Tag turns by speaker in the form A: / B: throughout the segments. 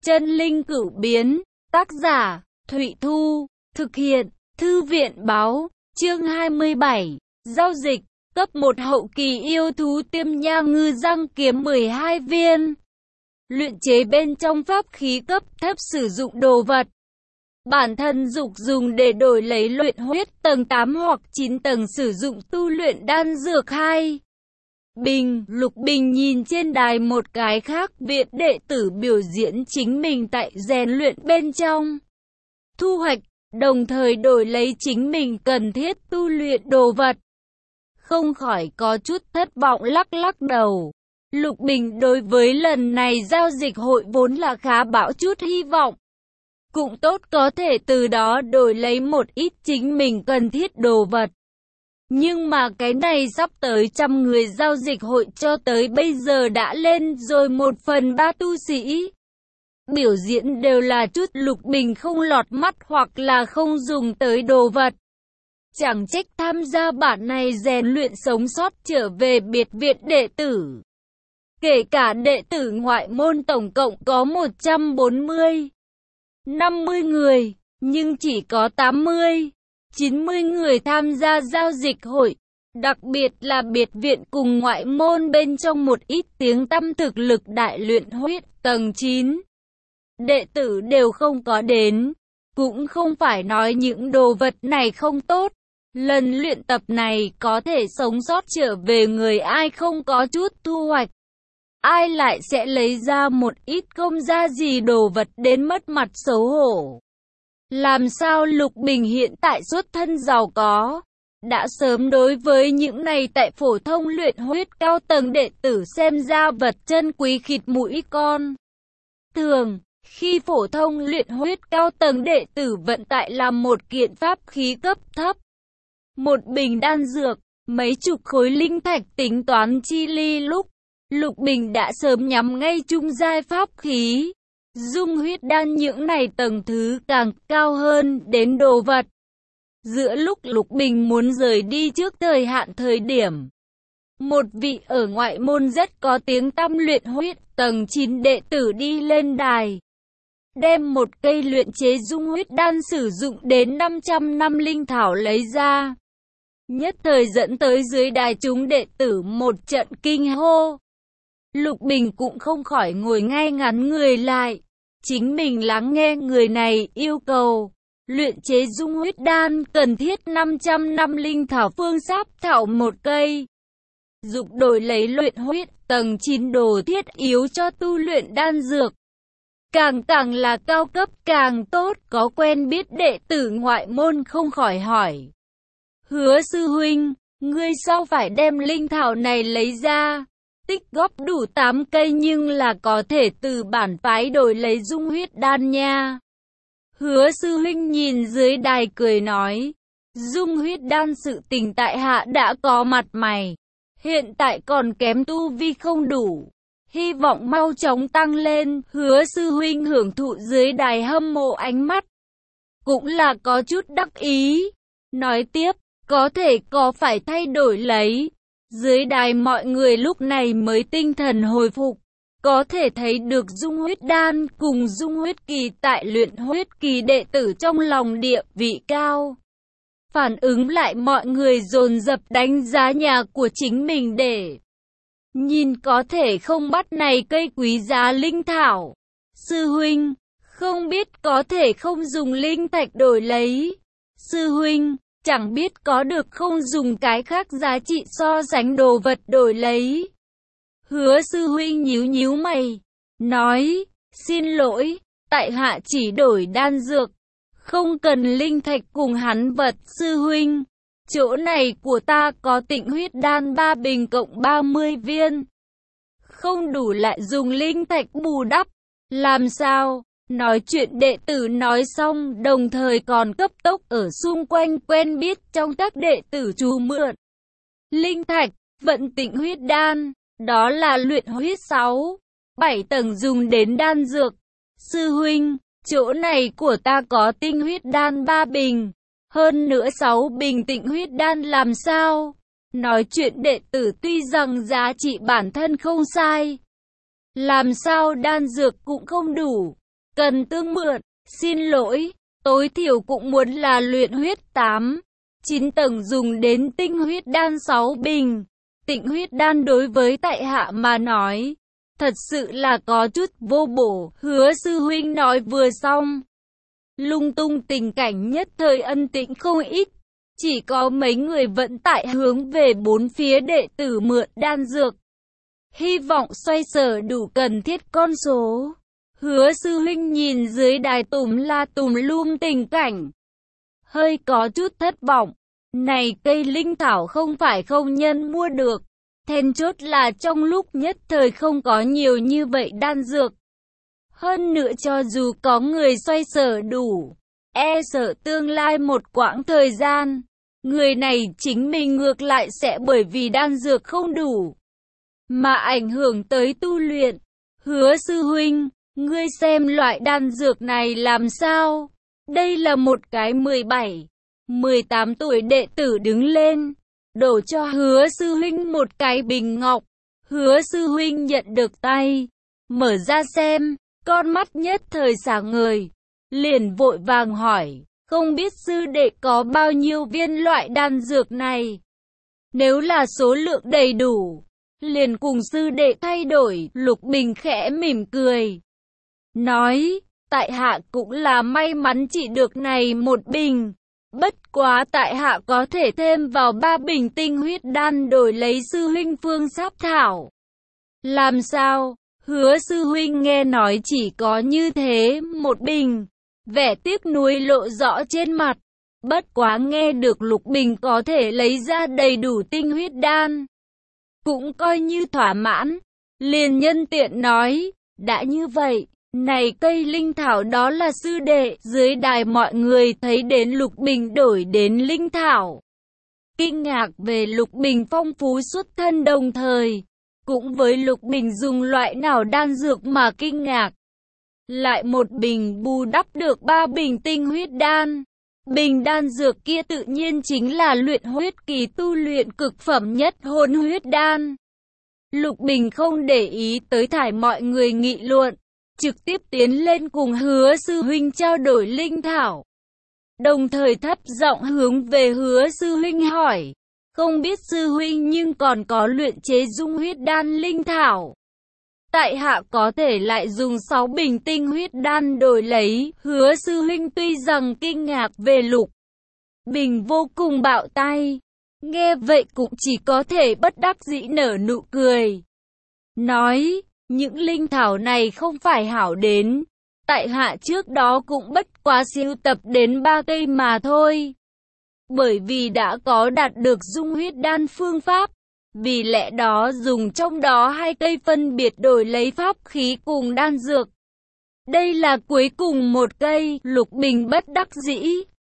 A: Chân linh cửu biến, tác giả, Thụy Thu, thực hiện, Thư viện báo, chương 27, giao dịch, cấp 1 hậu kỳ yêu thú tiêm nha ngư răng kiếm 12 viên. Luyện chế bên trong pháp khí cấp thấp sử dụng đồ vật. Bản thân dục dùng để đổi lấy luyện huyết tầng 8 hoặc 9 tầng sử dụng tu luyện đan dược 2. Lục Bình nhìn trên đài một cái khác viện đệ tử biểu diễn chính mình tại rèn luyện bên trong. Thu hoạch, đồng thời đổi lấy chính mình cần thiết tu luyện đồ vật. Không khỏi có chút thất vọng lắc lắc đầu. Lục Bình đối với lần này giao dịch hội vốn là khá bão chút hy vọng. Cũng tốt có thể từ đó đổi lấy một ít chính mình cần thiết đồ vật. Nhưng mà cái này sắp tới 100 người giao dịch hội cho tới bây giờ đã lên rồi 1/3 tu sĩ. Biểu diễn đều là chút Lục Bình không lọt mắt hoặc là không dùng tới đồ vật. Chẳng trách tham gia bản này rèn luyện sống sót trở về biệt viện đệ tử. Kể cả đệ tử ngoại môn tổng cộng có 140, 50 người, nhưng chỉ có 80, 90 người tham gia giao dịch hội. Đặc biệt là biệt viện cùng ngoại môn bên trong một ít tiếng tăm thực lực đại luyện huyết tầng 9. Đệ tử đều không có đến. Cũng không phải nói những đồ vật này không tốt. Lần luyện tập này có thể sống sót trở về người ai không có chút thu hoạch. Ai lại sẽ lấy ra một ít không ra gì đồ vật đến mất mặt xấu hổ. Làm sao Lục Bình hiện tại xuất thân giàu có, đã sớm đối với những này tại phổ thông luyện huyết cao tầng đệ tử xem ra vật chân quý khịt mũi con. Thường, khi phổ thông luyện huyết cao tầng đệ tử vận tại làm một kiện pháp khí cấp thấp, một bình đan dược, mấy chục khối linh thạch tính toán chi ly lúc, Lục Bình đã sớm nhắm ngay trung giai pháp khí. Dung huyết đan những này tầng thứ càng cao hơn đến đồ vật. Giữa lúc Lục Bình muốn rời đi trước thời hạn thời điểm, một vị ở ngoại môn rất có tiếng tăm luyện huyết tầng 9 đệ tử đi lên đài. Đem một cây luyện chế dung huyết đan sử dụng đến 500 năm linh thảo lấy ra. Nhất thời dẫn tới dưới đài chúng đệ tử một trận kinh hô. Lục Bình cũng không khỏi ngồi ngay ngắn người lại. Chính mình lắng nghe người này yêu cầu. Luyện chế dung huyết đan cần thiết 500 năm linh thảo phương sáp thảo một cây. Dục đổi lấy luyện huyết tầng 9 đồ thiết yếu cho tu luyện đan dược. Càng là cao cấp càng tốt. Có quen biết đệ tử ngoại môn không khỏi hỏi. Hứa sư huynh, ngươi sao phải đem linh thảo này lấy ra? Tích góp đủ 8 cây nhưng là có thể từ bản phái đổi lấy dung huyết đan nha. Hứa sư huynh nhìn dưới đài cười nói. Dung huyết đan sự tình tại hạ đã có mặt mày. Hiện tại còn kém tu vi không đủ. Hy vọng mau chóng tăng lên. Hứa sư huynh hưởng thụ dưới đài hâm mộ ánh mắt. Cũng là có chút đắc ý. Nói tiếp, có thể có phải thay đổi lấy. Dưới đài mọi người lúc này mới tinh thần hồi phục. Có thể thấy được dung huyết đan cùng dung huyết kỳ tại luyện huyết kỳ đệ tử trong lòng địa vị cao. Phản ứng lại mọi người dồn dập đánh giá nhà của chính mình để nhìn có thể không bắt này cây quý giá linh thảo. Sư huynh, không biết có thể không dùng linh thạch đổi lấy. Sư huynh, chẳng biết có được không dùng cái khác giá trị so sánh đồ vật đổi lấy. Hứa sư huynh nhíu mày, nói, xin lỗi, tại hạ chỉ đổi đan dược, không cần linh thạch cùng hắn vật. Sư huynh, chỗ này của ta có tịnh huyết đan 3 bình cộng 30 viên. Không đủ lại dùng linh thạch bù đắp, làm sao? Nói chuyện đệ tử nói xong đồng thời còn cấp tốc ở xung quanh quen biết trong các đệ tử chú mượn. Linh thạch, vận tịnh huyết đan, đó là luyện huyết 6, 7 tầng dùng đến đan dược. Sư huynh, chỗ này của ta có tinh huyết đan 3 bình, hơn nữa 6 bình tịnh huyết đan làm sao? Nói chuyện đệ tử tuy rằng giá trị bản thân không sai, làm sao đan dược cũng không đủ. cần tương mượn. Xin lỗi, tối thiểu cũng muốn là luyện huyết 9 tầng dùng đến tinh huyết đan 6 bình. Tịnh huyết đan đối với tại hạ mà nói, thật sự là có chút vô bổ. Hứa sư huynh nói vừa xong, lung tung tình cảnh nhất thời ân tĩnh không ít. Chỉ có mấy người vẫn tại hướng về bốn phía đệ tử mượn đan dược, hy vọng xoay sở đủ cần thiết con số. Hứa sư huynh nhìn dưới đài tùm la tùm lum tình cảnh, hơi có chút thất vọng. Này cây linh thảo không phải không nhân mua được, then chốt là trong lúc nhất thời không có nhiều như vậy đan dược. Hơn nữa cho dù có người xoay sở đủ, e sợ tương lai một quãng thời gian, người này chính mình ngược lại sẽ bởi vì đan dược không đủ mà ảnh hưởng tới tu luyện. Hứa sư huynh, ngươi xem loại đan dược này làm sao? Đây là một cái 17, 18 tuổi đệ tử đứng lên, đổ cho hứa sư huynh một cái bình ngọc. Hứa sư huynh nhận được tay, mở ra xem, con mắt nhất thời sáng ngời, liền vội vàng hỏi, không biết sư đệ có bao nhiêu viên loại đan dược này? Nếu là số lượng đầy đủ, liền cùng sư đệ thay đổi. Lục Bình khẽ mỉm cười, nói, tại hạ cũng là may mắn chỉ được này một bình. Bất quá tại hạ có thể thêm vào 3 bình tinh huyết đan đổi lấy sư huynh phương sáp thảo. Làm sao? Hứa sư huynh nghe nói chỉ có như thế một bình, vẻ tiếc nuối lộ rõ trên mặt. Bất quá nghe được Lục Bình có thể lấy ra đầy đủ tinh huyết đan, cũng coi như thỏa mãn, liền nhân tiện nói, đã như vậy, này cây linh thảo đó là sư đệ. Dưới đài mọi người thấy đến Lục Bình đổi đến linh thảo, kinh ngạc về Lục Bình phong phú xuất thân, đồng thời cũng với Lục Bình dùng loại nào đan dược mà kinh ngạc. Lại một bình bù đắp được 3 bình tinh huyết đan. Bình đan dược kia tự nhiên chính là luyện huyết kỳ tu luyện cực phẩm nhất hồn huyết đan. Lục Bình không để ý tới thải mọi người nghị luận, trực tiếp tiến lên cùng hứa sư huynh trao đổi linh thảo. Đồng thời thấp giọng hướng về hứa sư huynh hỏi, không biết sư huynh nhưng còn có luyện chế dung huyết đan linh thảo. Tại hạ có thể lại dùng 6 bình tinh huyết đan đổi lấy. Hứa sư huynh tuy rằng kinh ngạc về Lục Bình vô cùng bạo tay, nghe vậy cũng chỉ có thể bất đắc dĩ nở nụ cười, nói, những linh thảo này không phải hảo đến, tại hạ trước đó cũng bất quá sưu tập đến 3 cây mà thôi. Bởi vì đã có đạt được dung huyết đan phương pháp, vì lẽ đó dùng trong đó 2 cây phân biệt đổi lấy pháp khí cùng đan dược. Đây là cuối cùng một cây. Lục Bình bất đắc dĩ,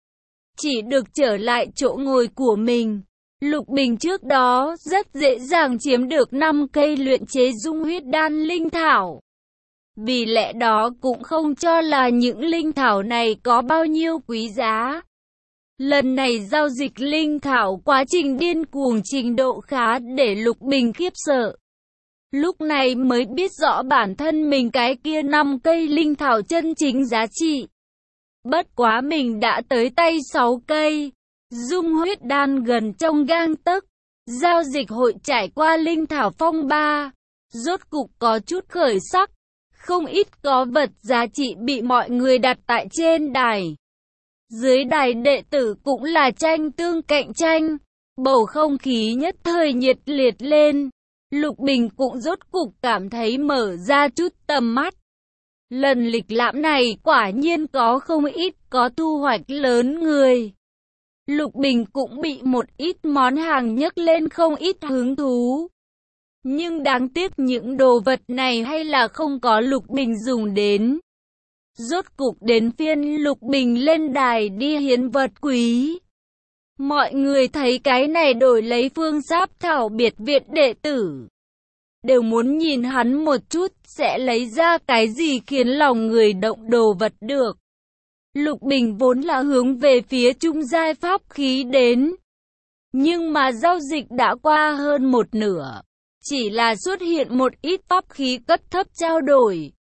A: chỉ được trở lại chỗ ngồi của mình. Lục Bình trước đó rất dễ dàng chiếm được 5 cây luyện chế dung huyết đan linh thảo. Vì lẽ đó cũng không cho là những linh thảo này có bao nhiêu quý giá. Lần này giao dịch linh thảo quá trình điên cuồng trình độ khá để Lục Bình khiếp sợ. Lúc này mới biết rõ bản thân mình cái kia 5 cây linh thảo chân chính giá trị. Bất quá mình đã tới tay 6 cây. Dung huyết đan gần trong gang tấc. Giao dịch hội trải qua linh thảo phong ba, rốt cục có chút khởi sắc. Không ít có vật giá trị bị mọi người đặt tại trên đài. Dưới đài đệ tử cũng là tranh tương cạnh tranh. Bầu không khí nhất thời nhiệt liệt lên. Lục Bình cũng rốt cục cảm thấy mở ra chút tầm mắt. Lần lịch lãm này quả nhiên có không ít có thu hoạch lớn người. Lục Bình cũng bị một ít món hàng nhấc lên không ít hứng thú. Nhưng đáng tiếc những đồ vật này hay là không có Lục Bình dùng đến. Rốt cục đến phiên Lục Bình lên đài đi hiến vật quý. Mọi người thấy cái này đổi lấy phương sáp thảo biệt viện đệ tử, đều muốn nhìn hắn một chút sẽ lấy ra cái gì khiến lòng người động đồ vật được. Lục Bình vốn là hướng về phía trung giai pháp khí đến, nhưng mà giao dịch đã qua hơn một nửa, chỉ là xuất hiện một ít pháp khí cấp thấp trao đổi.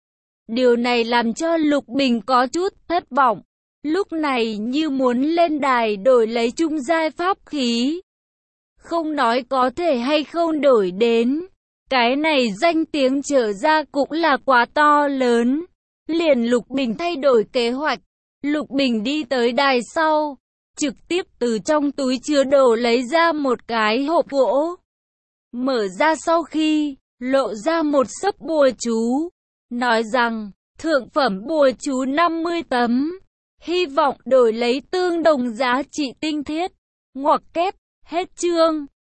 A: Điều này làm cho Lục Bình có chút thất vọng. Lúc này như muốn lên đài đổi lấy trung giai pháp khí. Không nói có thể hay không đổi đến. Cái này danh tiếng trở ra cũng là quá to lớn. Liền Lục Bình thay đổi kế hoạch. Lục Bình đi tới đài sau. Trực tiếp từ trong túi chứa đồ lấy ra một cái hộp gỗ. Mở ra sau khi, lộ ra một xấp bùa chú. Nói rằng, thượng phẩm bùa chú 50 tấm. Hy vọng đổi lấy tương đồng giá trị tinh thiết. Ngoặc kép, hết chương.